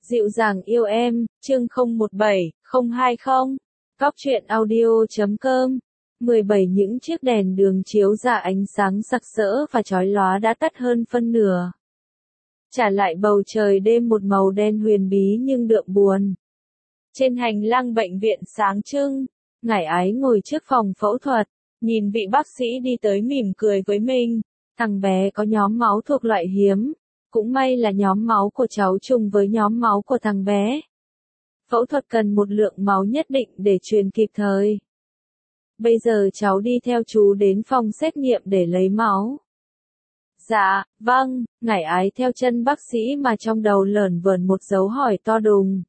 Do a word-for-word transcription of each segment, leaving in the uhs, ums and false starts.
Dịu dàng yêu em, chương không một bảy không hai không. Cóc truyện audio chấm com. mười bảy Những chiếc đèn đường chiếu ra ánh sáng sặc sỡ và chói lóa đã tắt hơn phân nửa. Trả lại bầu trời đêm một màu đen huyền bí nhưng đượm buồn. Trên hành lang bệnh viện sáng trưng, Ngải Ái ngồi trước phòng phẫu thuật, nhìn vị bác sĩ đi tới mỉm cười với mình. Thằng bé có nhóm máu thuộc loại hiếm. Cũng may là nhóm máu của cháu trùng với nhóm máu của thằng bé. Phẫu thuật cần một lượng máu nhất định để truyền kịp thời. Bây giờ cháu đi theo chú đến phòng xét nghiệm để lấy máu. Dạ, vâng, Ngải Ái theo chân bác sĩ mà trong đầu lởn vởn một dấu hỏi to đùng.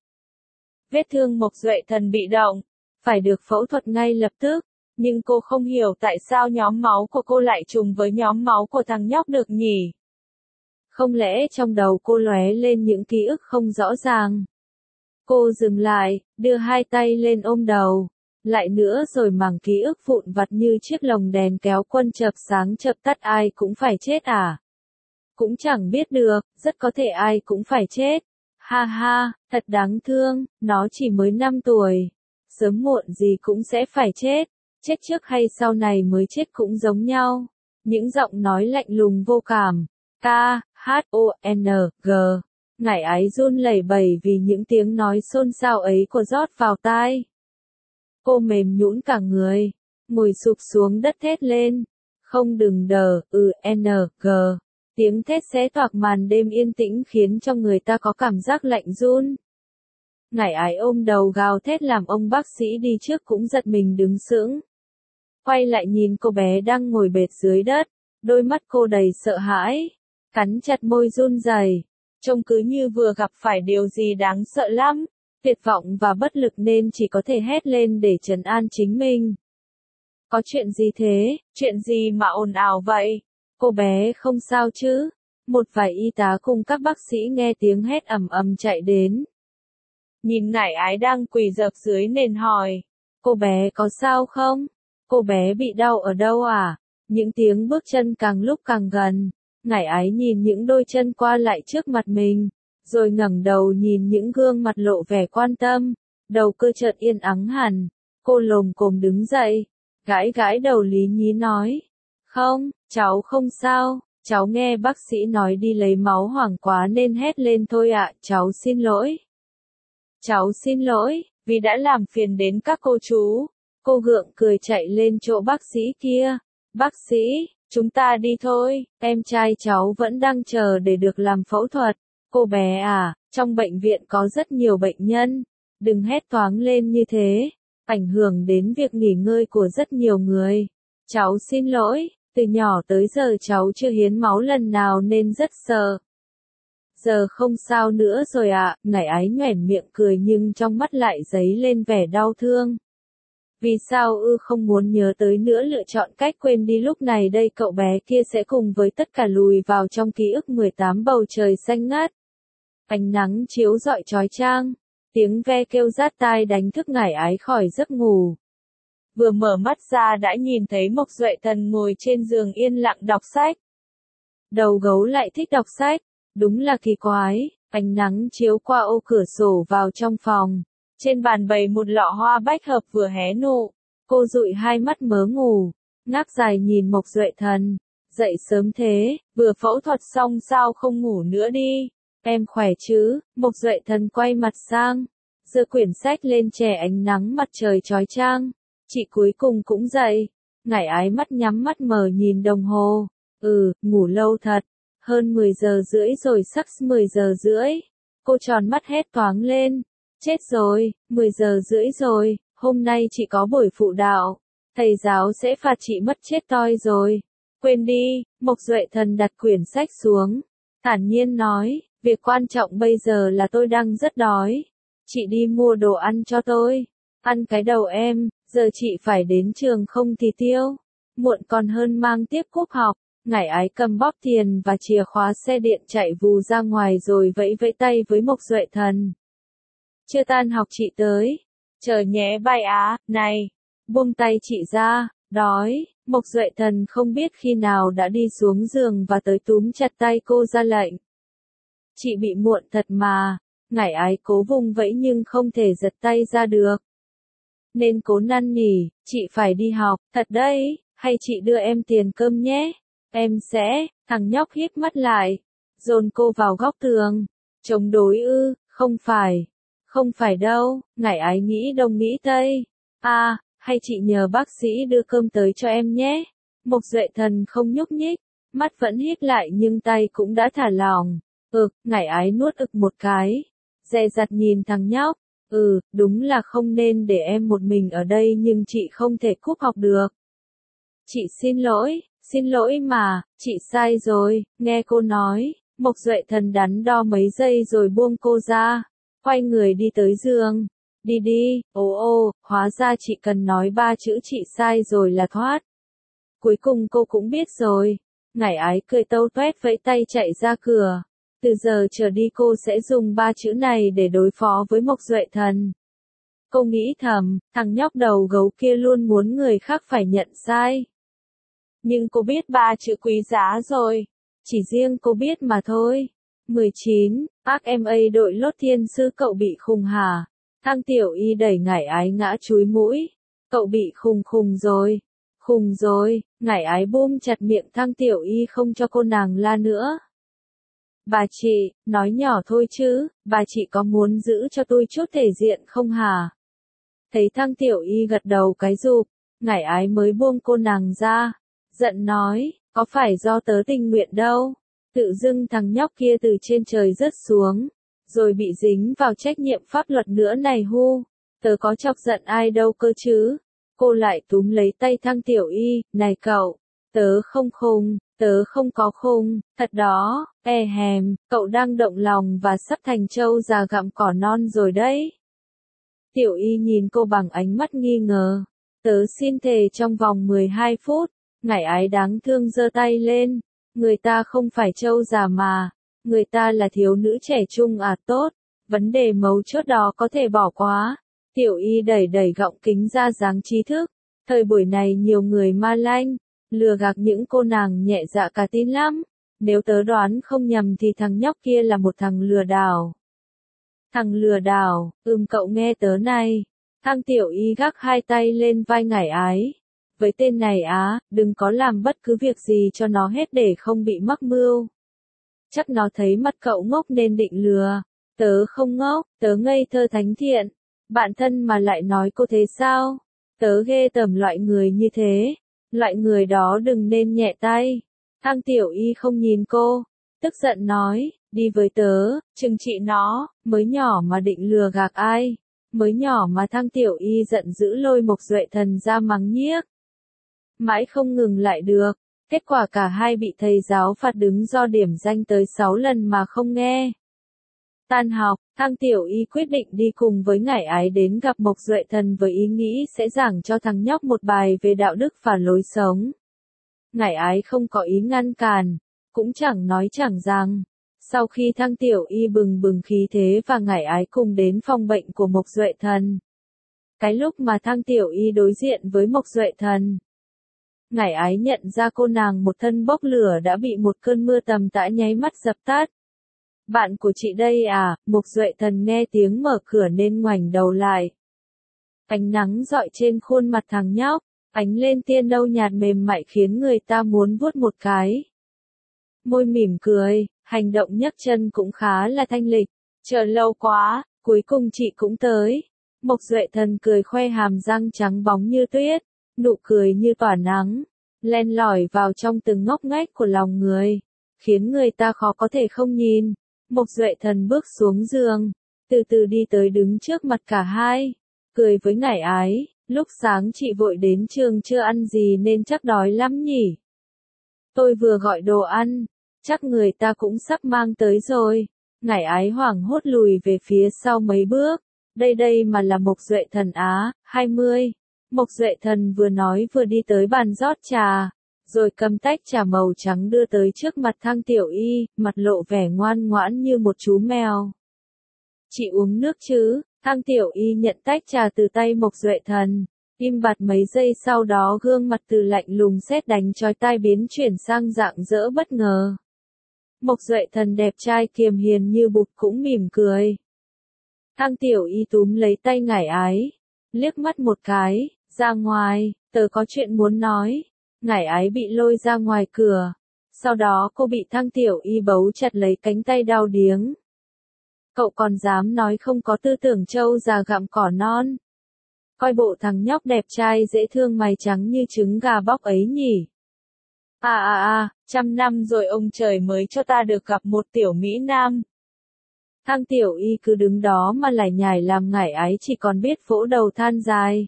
Vết thương Mộc Duệ Thần bị động, phải được phẫu thuật ngay lập tức, nhưng cô không hiểu tại sao nhóm máu của cô lại trùng với nhóm máu của thằng nhóc được nhỉ? Không lẽ trong đầu cô lóe lên những ký ức không rõ ràng? Cô dừng lại, đưa hai tay lên ôm đầu. Lại nữa rồi mảng ký ức vụn vặt như chiếc lồng đèn kéo quân chập sáng chập tắt, ai cũng phải chết à? Cũng chẳng biết được, rất có thể ai cũng phải chết. Ha ha, thật đáng thương, nó chỉ mới năm tuổi. Sớm muộn gì cũng sẽ phải chết. Chết trước hay sau này mới chết cũng giống nhau. Những giọng nói lạnh lùng vô cảm. K, H, O, N, G. Ngải Ái run lẩy bẩy vì những tiếng nói xôn xao ấy của rót vào tai. Cô mềm nhũn cả người, ngồi sụp xuống đất thét lên. Không đừng đờ, ừ, N, G. Tiếng thét xé toạc màn đêm yên tĩnh khiến cho người ta có cảm giác lạnh run. Ngải Ái ôm đầu gào thét làm ông bác sĩ đi trước cũng giật mình đứng sững. Quay lại nhìn cô bé đang ngồi bệt dưới đất, đôi mắt cô đầy sợ hãi. Cắn chặt môi run rẩy, trông cứ như vừa gặp phải điều gì đáng sợ lắm, tuyệt vọng và bất lực nên chỉ có thể hét lên để trấn an chính mình. Có chuyện gì thế, chuyện gì mà ồn ào vậy? Cô bé không sao chứ? Một vài y tá cùng các bác sĩ nghe tiếng hét ầm ầm chạy đến. Nhìn Ngải Ái đang quỳ dập dưới nền hỏi, cô bé có sao không? Cô bé bị đau ở đâu à? Những tiếng bước chân càng lúc càng gần. Ngải Ái nhìn những đôi chân qua lại trước mặt mình, rồi ngẩng đầu nhìn những gương mặt lộ vẻ quan tâm, đầu cơ chợt yên ắng hẳn. Cô lồm cồm đứng dậy, gãi gãi đầu lý nhí nói, không, cháu không sao, cháu nghe bác sĩ nói đi lấy máu hoảng quá nên hét lên thôi ạ, cháu xin lỗi. Cháu xin lỗi, vì đã làm phiền đến các cô chú. Cô gượng cười chạy lên chỗ bác sĩ kia. Bác sĩ, chúng ta đi thôi, em trai cháu vẫn đang chờ để được làm phẫu thuật. Cô bé à, trong bệnh viện có rất nhiều bệnh nhân. Đừng hét toáng lên như thế, ảnh hưởng đến việc nghỉ ngơi của rất nhiều người. Cháu xin lỗi, từ nhỏ tới giờ cháu chưa hiến máu lần nào nên rất sợ. Giờ không sao nữa rồi ạ, à. Ngải Ái nhoẻn miệng cười nhưng trong mắt lại dấy lên vẻ đau thương. Vì sao ư không muốn nhớ tới nữa, lựa chọn cách quên đi lúc này đây cậu bé kia sẽ cùng với tất cả lùi vào trong ký ức mười tám bầu trời xanh ngát. Ánh nắng chiếu rọi chói chang, tiếng ve kêu rát tai đánh thức Ngải Ái khỏi giấc ngủ. Vừa mở mắt ra đã nhìn thấy Mộc Duệ Thần ngồi trên giường yên lặng đọc sách. Đầu gấu lại thích đọc sách, đúng là kỳ quái, ánh nắng chiếu qua ô cửa sổ vào trong phòng. Trên bàn bày một lọ hoa bách hợp vừa hé nụ. Cô dụi hai mắt mớ ngủ, ngáp dài nhìn Mộc Duệ Thần. Dậy sớm thế, vừa phẫu thuật xong sao không ngủ nữa đi? Em khỏe chứ? Mộc Duệ Thần quay mặt sang, giơ quyển sách lên che ánh nắng mặt trời chói chang. Chị cuối cùng cũng dậy. Ngải Ái mắt nhắm mắt mở nhìn đồng hồ. Ừ, ngủ lâu thật. Hơn mười giờ rưỡi rồi, sắp mười giờ rưỡi. Cô tròn mắt hét toáng lên. Chết rồi, mười giờ rưỡi rồi, hôm nay chị có buổi phụ đạo. Thầy giáo sẽ phạt chị mất chết toi rồi. Quên đi, Mộc Duệ Thần đặt quyển sách xuống. Thản nhiên nói, việc quan trọng bây giờ là tôi đang rất đói. Chị đi mua đồ ăn cho tôi. Ăn cái đầu em, giờ chị phải đến trường không thì tiêu. Muộn còn hơn mang tiếp cúp học. Ngải Ái cầm bóp tiền và chìa khóa xe điện chạy vù ra ngoài rồi vẫy vẫy tay với Mộc Duệ Thần. Chưa tan học chị tới. Chờ nhé bai á, này. Buông tay chị ra, đói. Mộc Duệ Thần không biết khi nào đã đi xuống giường và tới túm chặt tay cô ra lệnh. Chị bị muộn thật mà. Ngải ái cố vùng vẫy nhưng không thể giật tay ra được. Nên cố năn nỉ, chị phải đi học, thật đấy, hay chị đưa em tiền cơm nhé. Em sẽ, thằng nhóc hít mắt lại, dồn cô vào góc tường. Chống đối ư, không phải. Không phải đâu, ngải ái nghĩ đông nghĩ tây. À, hay chị nhờ bác sĩ đưa cơm tới cho em nhé. Mộc Duệ Thần không nhúc nhích, mắt vẫn hít lại nhưng tay cũng đã thả lỏng. Ừ, ngải ái nuốt ực một cái. Dè dặt nhìn thằng nhóc. Ừ, đúng là không nên để em một mình ở đây nhưng chị không thể cúp học được. Chị xin lỗi, xin lỗi mà, chị sai rồi, nghe cô nói. Mộc Duệ Thần đắn đo mấy giây rồi buông cô ra. Quay người đi tới giường. Đi đi, ồ ô, hóa ra chị cần nói ba chữ chị sai rồi là thoát. Cuối cùng cô cũng biết rồi. Ngải ái cười tâu toét vẫy tay chạy ra cửa. Từ giờ trở đi cô sẽ dùng ba chữ này để đối phó với Mộc Duệ Thần. Cô nghĩ thầm, thằng nhóc đầu gấu kia luôn muốn người khác phải nhận sai. Nhưng cô biết ba chữ quý giá rồi. Chỉ riêng cô biết mà thôi. mười chín, ác em a đội lốt thiên sư cậu bị khùng hả? Thang Tiểu Y đẩy ngải ái ngã chúi mũi. Cậu bị khùng khùng rồi. Khùng rồi, ngải ái bum chặt miệng Thang Tiểu Y không cho cô nàng la nữa. Bà chị, nói nhỏ thôi chứ, bà chị có muốn giữ cho tôi chút thể diện không hả? Thấy Thang Tiểu Y gật đầu cái rụp, ngải ái mới buông cô nàng ra. Giận nói, có phải do tớ tình nguyện đâu. Tự dưng thằng nhóc kia từ trên trời rớt xuống, rồi bị dính vào trách nhiệm pháp luật nữa này hu. Tớ có chọc giận ai đâu cơ chứ. Cô lại túm lấy tay Thang Tiểu Y, này cậu, tớ không khùng, tớ không có khùng, thật đó, e hèm, cậu đang động lòng và sắp thành trâu già gặm cỏ non rồi đấy. Tiểu Y nhìn cô bằng ánh mắt nghi ngờ. Tớ xin thề trong vòng mười hai phút, ngải ái đáng thương giơ tay lên. Người ta không phải trâu già mà, người ta là thiếu nữ trẻ trung à tốt, vấn đề mấu chốt đó có thể bỏ qua. Tiểu Y đẩy đẩy gọng kính ra dáng trí thức. Thời buổi này nhiều người ma lanh, lừa gạt những cô nàng nhẹ dạ cả tin lắm. Nếu tớ đoán không nhầm thì thằng nhóc kia là một thằng lừa đảo. Thằng lừa đảo, ừm cậu nghe tớ này. Thang Tiểu Y gác hai tay lên vai ngải ái. Với tên này á, đừng có làm bất cứ việc gì cho nó hết để không bị mắc mưu. Chắc nó thấy mặt cậu ngốc nên định lừa. Tớ không ngốc, tớ ngây thơ thánh thiện. Bạn thân mà lại nói cô thế sao? Tớ ghê tởm loại người như thế. Loại người đó đừng nên nhẹ tay. Thang Tiểu Y không nhìn cô. Tức giận nói, đi với tớ, trừng trị nó, mới nhỏ mà định lừa gạt ai. Mới nhỏ mà Thang Tiểu Y giận dữ lôi Mộc Duệ Thần ra mắng nhiếc. Mãi không ngừng lại được. Kết quả cả hai bị thầy giáo phạt đứng do điểm danh tới sáu lần mà không nghe. Tan học, Thang Tiểu Y quyết định đi cùng với ngải ái đến gặp Mộc Duệ Thần với ý nghĩ sẽ giảng cho thằng nhóc một bài về đạo đức và lối sống. Ngải ái không có ý ngăn cản, cũng chẳng nói chẳng rằng. Sau khi Thang Tiểu Y bừng bừng khí thế và ngải ái cùng đến phòng bệnh của Mộc Duệ Thần. Cái lúc mà Thang Tiểu Y đối diện với Mộc Duệ Thần, ngải ái nhận ra cô nàng một thân bốc lửa đã bị một cơn mưa tầm tã nháy mắt dập tắt. Bạn của chị đây à? Mộc Duệ Thần nghe tiếng mở cửa nên ngoảnh đầu lại. Ánh nắng rọi trên khuôn mặt thằng nhóc, ánh lên tia nâu nhạt mềm mại khiến người ta muốn vuốt một cái. Môi mỉm cười, hành động nhấc chân cũng khá là thanh lịch. Chờ lâu quá, cuối cùng chị cũng tới. Mộc Duệ Thần cười khoe hàm răng trắng bóng như tuyết, nụ cười như tỏa nắng, len lỏi vào trong từng ngóc ngách của lòng người, khiến người ta khó có thể không nhìn. Mộc Duệ Thần bước xuống giường, từ từ đi tới đứng trước mặt cả hai, cười với ngải ái, lúc sáng chị vội đến trường chưa ăn gì nên chắc đói lắm nhỉ. Tôi vừa gọi đồ ăn, chắc người ta cũng sắp mang tới rồi. Ngải ái hoảng hốt lùi về phía sau mấy bước, đây đây mà là Mộc Duệ Thần á, hai mươi. Mộc Duệ Thần vừa nói vừa đi tới bàn rót trà, rồi cầm tách trà màu trắng đưa tới trước mặt Thang Tiểu Y, mặt lộ vẻ ngoan ngoãn như một chú mèo. Chị uống nước chứ? Thang Tiểu Y nhận tách trà từ tay Mộc Duệ Thần, im bặt mấy giây sau đó gương mặt từ lạnh lùng sét đánh chói tai biến chuyển sang rạng rỡ bất ngờ. Mộc Duệ Thần đẹp trai kiềm hiền như bụt cũng mỉm cười. Thang Tiểu Y túm lấy tay Ngải Ái, liếc mắt một cái, ra ngoài, tớ có chuyện muốn nói. Ngải Ái bị lôi ra ngoài cửa, sau đó cô bị Thang Tiểu Y bấu chặt lấy cánh tay đau điếng. Cậu còn dám nói không có tư tưởng trâu già gặm cỏ non. Coi bộ thằng nhóc đẹp trai dễ thương mày trắng như trứng gà bóc ấy nhỉ. À à à, trăm năm rồi ông trời mới cho ta được gặp một tiểu Mỹ Nam. Thang Tiểu Y cứ đứng đó mà lải nhải làm Ngải Ái chỉ còn biết vỗ đầu than dài.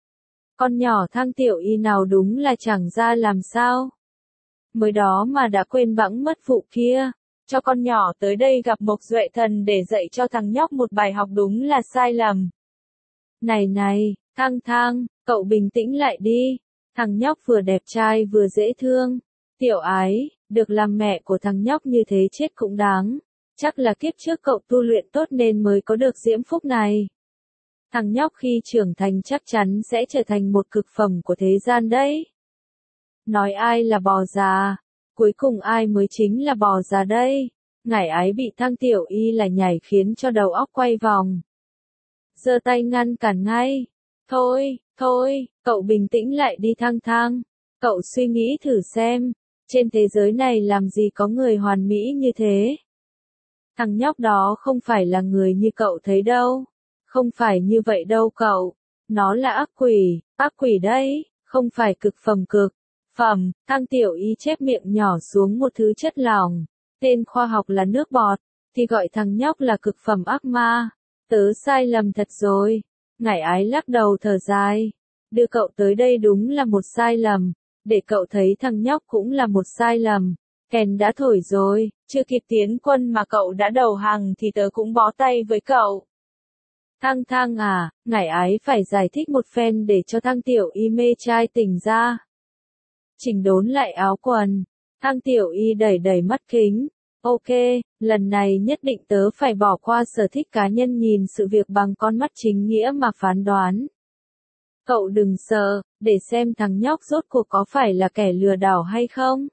Con nhỏ Thang Tiểu Y nào đúng là chẳng ra làm sao. Mới đó mà đã quên bẵng mất vụ kia. Cho con nhỏ tới đây gặp Mộc Duệ Thần để dạy cho thằng nhóc một bài học đúng là sai lầm. Này này, Thang Thang, cậu bình tĩnh lại đi. Thằng nhóc vừa đẹp trai vừa dễ thương. Tiểu Ái, được làm mẹ của thằng nhóc như thế chết cũng đáng. Chắc là kiếp trước cậu tu luyện tốt nên mới có được diễm phúc này. Thằng nhóc khi trưởng thành chắc chắn sẽ trở thành một cực phẩm của thế gian đấy. Nói ai là bò già, cuối cùng ai mới chính là bò già đây. Ngải Ái bị Thang Tiểu Y là nhảy khiến cho đầu óc quay vòng. Giơ tay ngăn cản ngay. Thôi, thôi, cậu bình tĩnh lại đi Thang Thang. Cậu suy nghĩ thử xem, trên thế giới này làm gì có người hoàn mỹ như thế. Thằng nhóc đó không phải là người như cậu thấy đâu. Không phải như vậy đâu cậu. Nó là ác quỷ, ác quỷ đấy, không phải cực phẩm cực. Phẩm, Thang Tiểu Y chép miệng nhỏ xuống một thứ chất lỏng. Tên khoa học là nước bọt, thì gọi thằng nhóc là cực phẩm ác ma. Tớ sai lầm thật rồi. Ngải Ái lắc đầu thở dài. Đưa cậu tới đây đúng là một sai lầm. Để cậu thấy thằng nhóc cũng là một sai lầm. Kèn đã thổi rồi, chưa kịp tiến quân mà cậu đã đầu hàng thì tớ cũng bó tay với cậu. Thang Thang à, Ngải Ái phải giải thích một phen để cho Thang Tiểu Y mê trai tỉnh ra. Chỉnh đốn lại áo quần, Thang Tiểu Y đẩy đẩy mắt kính. Ok, lần này nhất định tớ phải bỏ qua sở thích cá nhân nhìn sự việc bằng con mắt chính nghĩa mà phán đoán. Cậu đừng sợ, để xem thằng nhóc rốt cuộc có phải là kẻ lừa đảo hay không.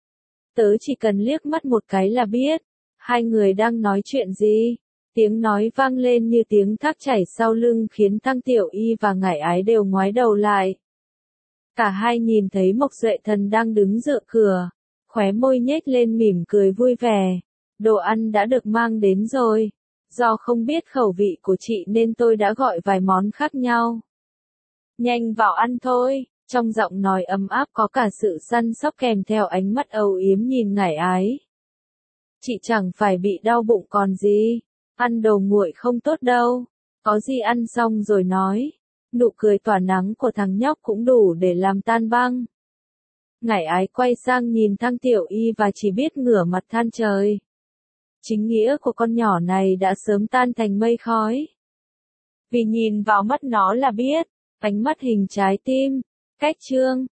Tớ chỉ cần liếc mắt một cái là biết. Hai người đang nói chuyện gì? Tiếng nói vang lên như tiếng thác chảy sau lưng khiến Thang Tiểu Y và Ngải Ái đều ngoái đầu lại. Cả hai nhìn thấy Mộc Duệ Thần đang đứng dựa cửa, khóe môi nhếch lên mỉm cười vui vẻ. Đồ ăn đã được mang đến rồi. Do không biết khẩu vị của chị nên tôi đã gọi vài món khác nhau. Nhanh vào ăn thôi. Trong giọng nói ấm áp có cả sự săn sóc kèm theo ánh mắt âu yếm nhìn Ngải Ái. Chị chẳng phải bị đau bụng còn gì. Ăn đồ nguội không tốt đâu. Có gì ăn xong rồi nói. Nụ cười tỏa nắng của thằng nhóc cũng đủ để làm tan băng. Ngải Ái quay sang nhìn Thang Tiểu Y và chỉ biết ngửa mặt than trời. Chính nghĩa của con nhỏ này đã sớm tan thành mây khói. Vì nhìn vào mắt nó là biết. Ánh mắt hình trái tim. Cách chương.